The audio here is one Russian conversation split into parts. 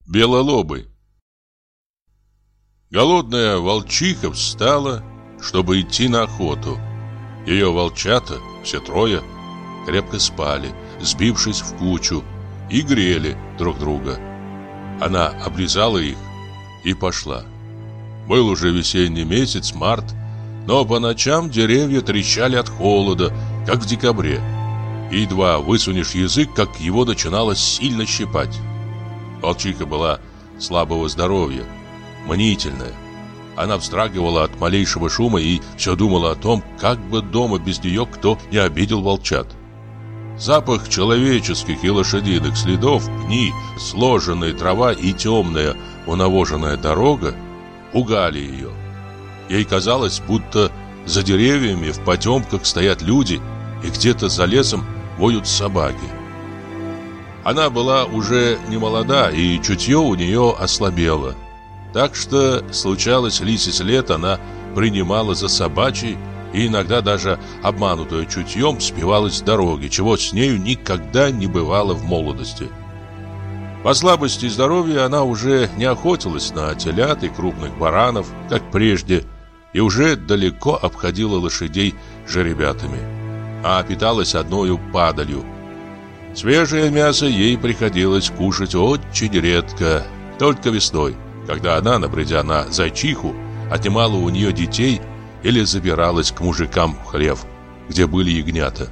Белолобый. Голодная волчиха встала, чтобы идти на охоту. Ее волчата, все трое, крепко спали, сбившись в кучу, и грели друг друга. Она облизала их и пошла. Был уже весенний месяц, март, но по ночам деревья трещали от холода, как в декабре. И едва высунешь язык, как его начинало сильно щипать. Волчиха была слабого здоровья, мнительная. Она вздрагивала от малейшего шума и все думала о том, как бы дома без нее кто не обидел волчат. Запах человеческих и лошадиных следов, пни, сложенная трава и темная унавоженная дорога пугали ее. Ей казалось, будто за деревьями в потемках стоят люди, и где-то за лесом воют собаки. Она была уже не молода, и чутье у нее ослабело. Так что, случалось, лисий след она принимала за собачий, и иногда даже обманутая чутьем спивалась с дороги, чего с нею никогда не бывало в молодости. По слабости здоровья она уже не охотилась на телят и крупных баранов, как прежде, и уже далеко обходила лошадей жеребятами, а питалась одною падалью. Свежее мясо ей приходилось кушать очень редко, только весной, когда она, набредя на зайчиху, отнимала у нее детей или забиралась к мужикам в хлев, где были ягнята.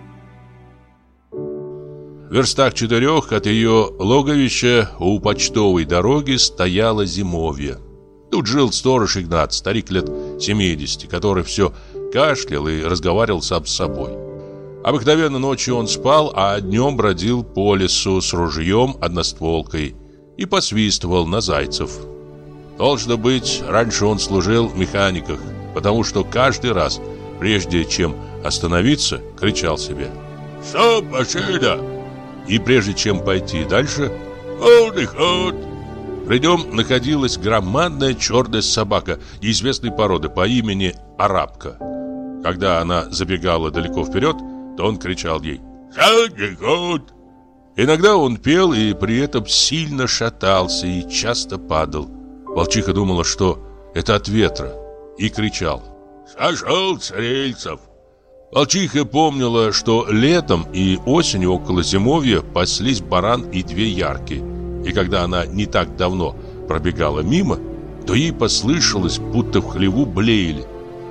В верстах 4 от ее логовища у почтовой дороги стояло зимовье. Тут жил сторож Игнат, старик лет 70, который все кашлял и разговаривал сам с собой. Обыкновенно ночью он спал, а днем бродил по лесу с ружьем одностволкой и посвистывал на зайцев. Должно быть, раньше он служил в механиках, потому что каждый раз, прежде чем остановиться, кричал себе: «Стоп, машина!» И прежде чем пойти дальше: «Полный ход!» При нем находилась громадная черная собака неизвестной породы по имени Арабка. Когда она забегала далеко вперед, то он кричал ей: «Задний ход!» Иногда он пел и при этом сильно шатался и часто падал. Волчиха думала, что это от ветра, и кричал: «Сошел с рельсов!» Волчиха помнила, что летом и осенью около зимовья паслись баран и 2 ярки, и когда она не так давно пробегала мимо, то ей послышалось, будто в хлеву блеяли.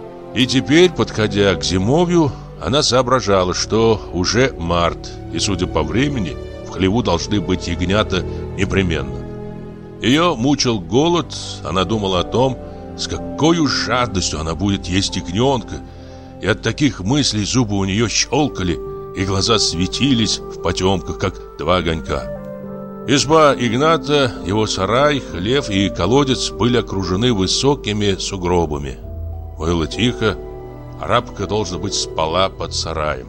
И теперь, подходя к зимовью, она соображала, что уже март, и, судя по времени, в хлеву должны быть ягнята непременно. Ее мучил голод, она думала о том, с какой жадностью она будет есть ягненка, и от таких мыслей зубы у нее щелкали, и глаза светились в потемках, как 2 огонька. Изба Игната, его сарай, хлев и колодец были окружены высокими сугробами. Было тихо, Арабка, должно быть, спала под сараем.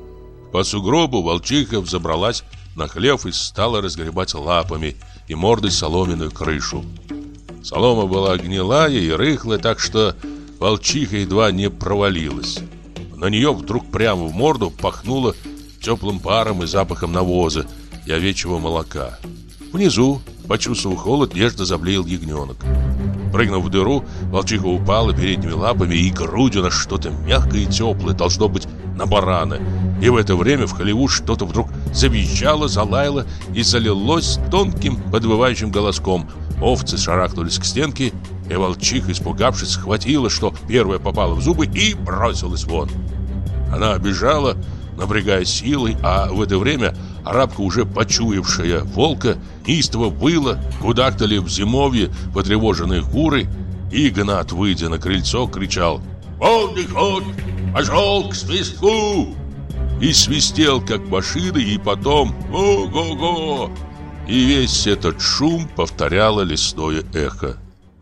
По сугробу волчиха взобралась на хлев и стала разгребать лапами и мордой соломенную крышу. Солома была гнилая и рыхлая, так что волчиха едва не провалилась. На нее вдруг прямо в морду пахнуло теплым паром и запахом навоза и овечьего молока. Внизу, почувствовав холод, нежно заблеял ягненок. Прыгнув в дыру, волчиха упала передними лапами и грудью на что-то мягкое и теплое, должно быть, на барана. И в это время в хлеву что-то вдруг завизжало, залаяло и залилось тонким подвывающим голоском. Овцы шарахнулись к стенке, и волчиха, испугавшись, схватила, что первое попало в зубы, и бросилась вон. Она бежала, напрягая силой, а в это время Арабка, уже почуявшая волка, неистово выла, кудахтали в зимовье потревоженные куры, и Игнат, выйдя на крыльцо, кричал: «Полный ход! Пошел к свистку!» И свистел, как машина, и потом «Го-го-го!» И весь этот шум повторяло лесное эхо.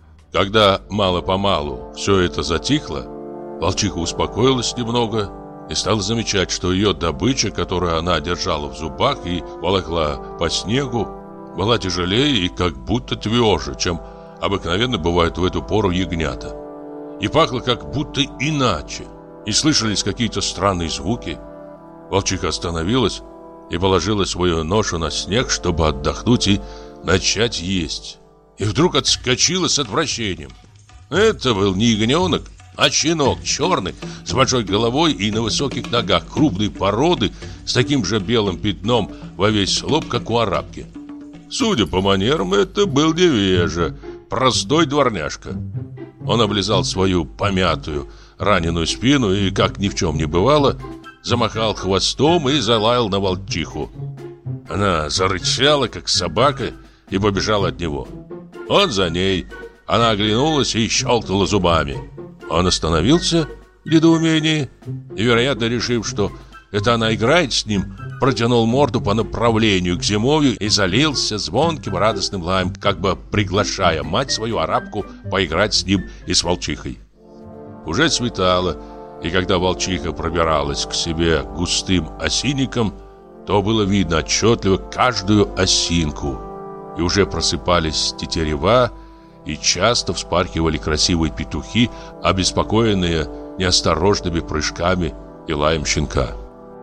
Когда мало-помалу все это затихло, волчиха успокоилась немного и стала замечать, что ее добыча, которую она держала в зубах и волокла по снегу, была тяжелее и как будто тверже, чем обыкновенно бывает в эту пору ягнята. И пахло как будто иначе, и слышались какие-то странные звуки. Волчиха остановилась и положила свою ношу на снег, чтобы отдохнуть и начать есть. И вдруг отскочила с отвращением. Это был не ягненок, а щенок черный, с большой головой и на высоких ногах, крупной породы, с таким же белым пятном во весь лоб, как у арабки. Судя по манерам, это был невежа, простой дворняжка. Он облизал свою помятую, раненую спину и, как ни в чем не бывало, замахал хвостом и залаял на волчиху. Она зарычала, как собака, и побежала от него. Он за ней. Она оглянулась и щелкнула зубами. Он остановился в недоумении и, вероятно, решив, что это она играет с ним, протянул морду по направлению к Зимовью и залился звонким радостным лаем, как бы приглашая мать свою арабку поиграть с ним и с волчихой. Уже светало, и когда волчиха пробиралась к себе густым осинником, то было видно отчетливо каждую осинку, и уже просыпались тетерева, и часто вспархивали красивые петухи, обеспокоенные неосторожными прыжками и лаем щенка.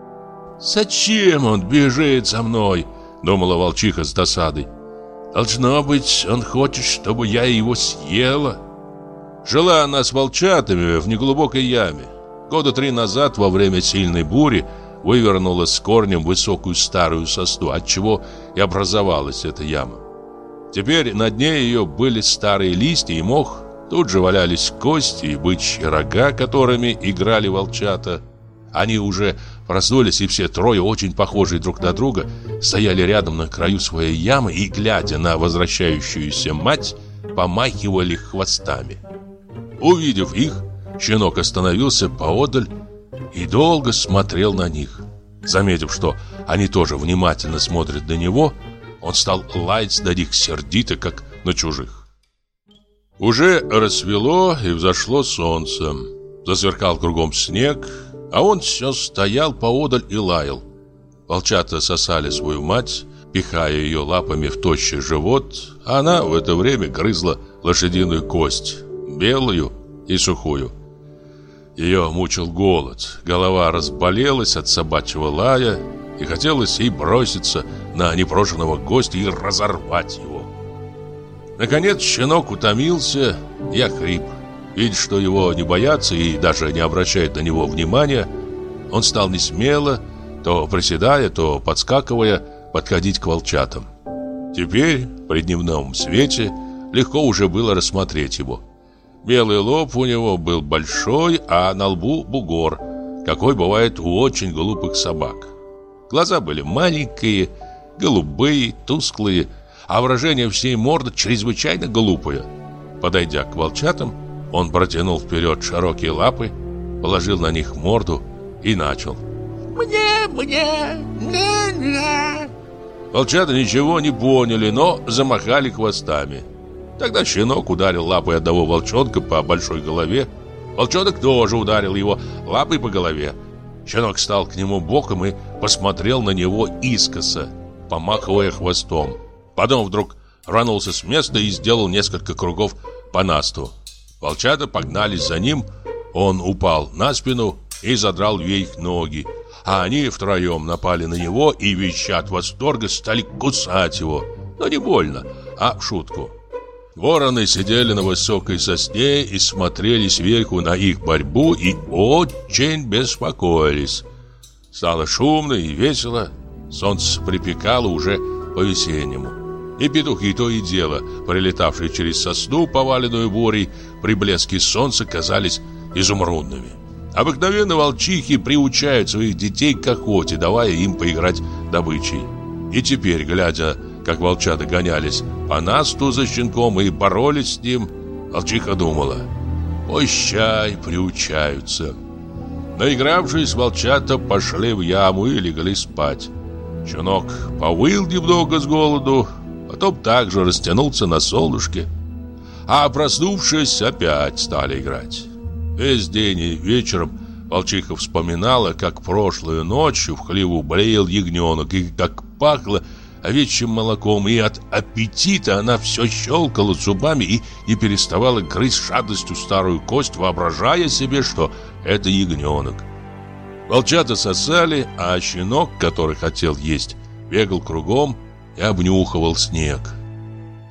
«Зачем он бежит за мной?» — думала волчиха с досадой. «Должно быть, он хочет, чтобы я его съела». Жила она с волчатами в неглубокой яме. Года 3 назад, во время сильной бури, вывернула с корнем высокую старую сосну, отчего и образовалась эта яма. Теперь на дне ее были старые листья и мох. Тут же валялись кости и бычьи рога, которыми играли волчата. Они уже проснулись, и все трое, очень похожие друг на друга, стояли рядом на краю своей ямы и, глядя на возвращающуюся мать, помахивали хвостами. Увидев их, щенок остановился поодаль и долго смотрел на них. Заметив, что они тоже внимательно смотрят на него, он стал лаять на них сердито, как на чужих. Уже рассвело и взошло солнце. Засверкал кругом снег, а он все стоял поодаль и лаял. Волчата сосали свою мать, пихая ее лапами в тощий живот, а она в это время грызла лошадиную кость, белую и сухую. Ее мучил голод, голова разболелась от собачьего лая, и хотелось ей броситься на непрошенного гостя и разорвать его. Наконец щенок утомился и охрип. Видя, что его не боятся и даже не обращают на него внимания, он стал несмело, то приседая, то подскакивая, подходить к волчатам. Теперь, при дневном свете, легко уже было рассмотреть его. Белый лоб у него был большой, а на лбу бугор, какой бывает у очень глупых собак. Глаза были маленькие, голубые, тусклые, а выражение всей морды чрезвычайно глупое. Подойдя к волчатам, он протянул вперед широкие лапы, положил на них морду и начал: «Мне! Волчата ничего не поняли, но замахали хвостами. Тогда щенок ударил лапой одного волчонка по большой голове. Волчонок тоже ударил его лапой по голове. Щенок стал к нему боком и посмотрел на него искоса, помахивая хвостом. Потом вдруг рванулся с места и сделал несколько кругов по насту. Волчата погнались за ним, он упал на спину и задрал вверх ноги, а они втроем напали на него и, визжа от восторга, стали кусать его, но не больно, а в шутку. Вороны сидели на высокой сосне и смотрели сверху на их борьбу и очень беспокоились. Стало шумно и весело, солнце припекало уже по-весеннему. И петухи то и дело, прилетавшие через сосну, поваленную бурей, при блеске солнца казались изумрудными. Обыкновенно волчихи приучают своих детей к охоте, давая им поиграть добычей. И теперь, глядя, как волчата гонялись по насту за щенком и боролись с ним, волчиха думала: «Пущай приучаются». Наигравшись, волчата пошли в яму и легли спать. Щенок повыл немного с голоду, потом также растянулся на солнышке, а проснувшись, опять стали играть. Весь день и вечером волчиха вспоминала, как прошлой ночью в хлеву блеял ягненок и как пахло овечьим молоком, и от аппетита она все щелкала зубами и не переставала грызть с жадностью старую кость, воображая себе, что это ягненок. Волчата сосали, а щенок, который хотел есть, бегал кругом и обнюхивал снег.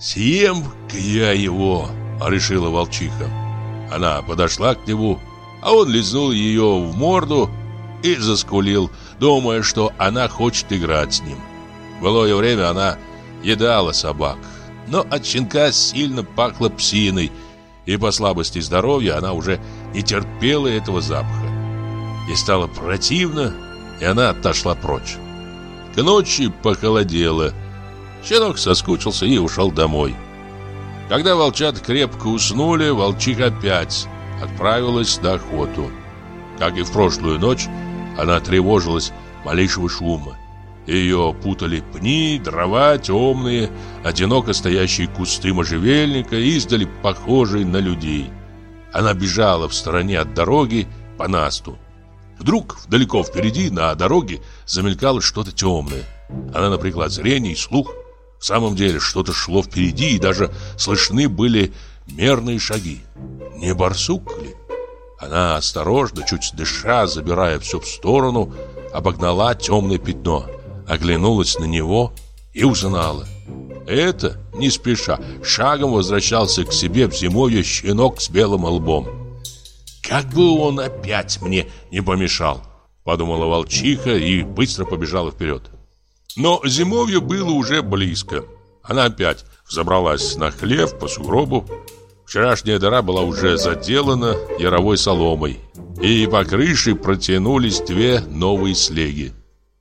«Съем-ка я его», — решила волчиха. Она подошла к нему, а он лизнул ее в морду и заскулил, думая, что она хочет играть с ним. В былое время она едала собак, но от щенка сильно пахло псиной, и по слабости здоровья она уже не терпела этого запаха. Ей стало противно, и она отошла прочь. К ночи похолодело. Щенок соскучился и ушел домой. Когда волчата крепко уснули, волчиха опять отправилась на охоту. Как и в прошлую ночь, она тревожилась малейшего шума. Ее путали пни, дрова, темные, одиноко стоящие кусты можжевельника, издали похожие на людей. Она бежала в стороне от дороги по насту. Вдруг далеко впереди на дороге замелькало что-то темное. Она напрягла зрение и слух. В самом деле что-то шло впереди, и даже слышны были мерные шаги. Не барсук ли? Она осторожно, чуть дыша, забирая все в сторону, обогнала темное пятно, оглянулась на него и узнала. Это, не спеша, шагом возвращался к себе в зимовье щенок с белым лбом. «Как бы он опять мне не помешал!» — подумала волчиха и быстро побежала вперед. Но зимовье было уже близко. Она опять взобралась на хлев по сугробу. Вчерашняя дыра была уже заделана яровой соломой, и по крыше протянулись две новые слеги.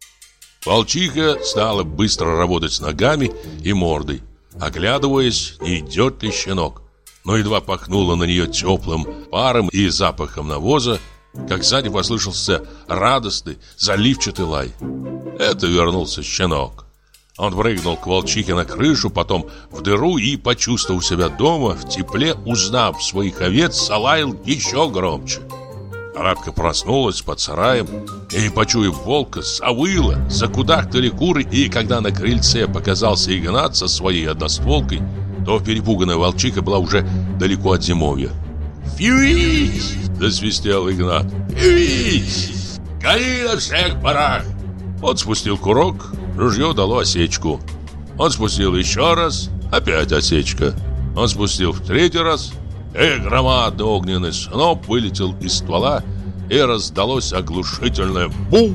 Волчиха стала быстро работать ногами и мордой, оглядываясь, не идет ли щенок. Но едва пахнуло на нее теплым паром и запахом навоза, как сзади послышался радостный, заливчатый лай. Это вернулся щенок. Он прыгнул к волчихе на крышу, потом в дыру и, почувствовав себя дома, в тепле, узнав своих овец, залаял еще громче. Арабка проснулась под сараем и, почуяв волка, завыла, закудахтали куры, и когда на крыльце показался Игнат со своей одностволкой, то перепуганная волчиха была уже далеко от зимовья. «Фьюись!» — засвистел Игнат. «Фьюись! Гони на всех парах!» Он спустил курок, ружье дало осечку. Он спустил еще раз, опять осечка. Он спустил в третий раз, и громадный огненный сноп вылетел из ствола, и раздалось оглушительное «бум!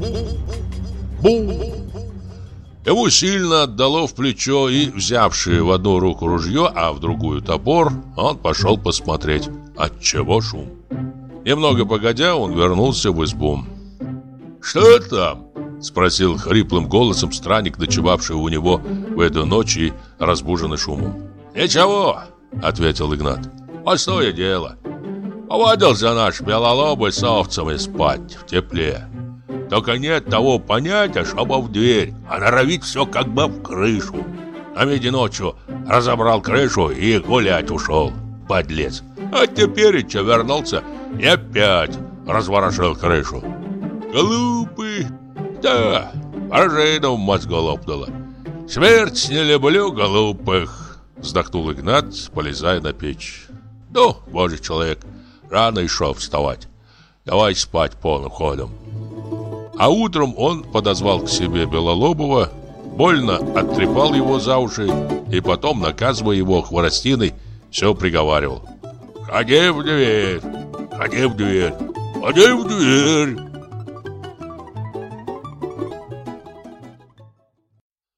Бум!». Ему сильно отдало в плечо, и, взявший в одну руку ружье, а в другую топор, он пошел посмотреть, отчего шум. Немного погодя, он вернулся в избу. «Что там?» — спросил хриплым голосом странник, ночевавший у него в эту ночь и разбуженный шумом. «Ничего», — ответил Игнат. «Простое дело. Повадился наш белолобый с овцами спать в тепле. Только нет того понятия, чтобы в дверь, а норовит все как бы в крышу. А ведь ночью разобрал крышу и гулять ушел, подлец. А теперь еще вернулся и опять разворошил крышу. Глупый. Да, пружина в мозгу лопнула. Смерть не люблю глупых», — вздохнул Игнат, полезая на печь. «Ну, божий человек, рано еще вставать. Давай спать полным ходом». А утром он подозвал к себе Белолобова, больно оттрепал его за уши и потом, наказывая его хворостиной, все приговаривал: «Ходи в дверь! Ходи в дверь! Ходи в дверь!»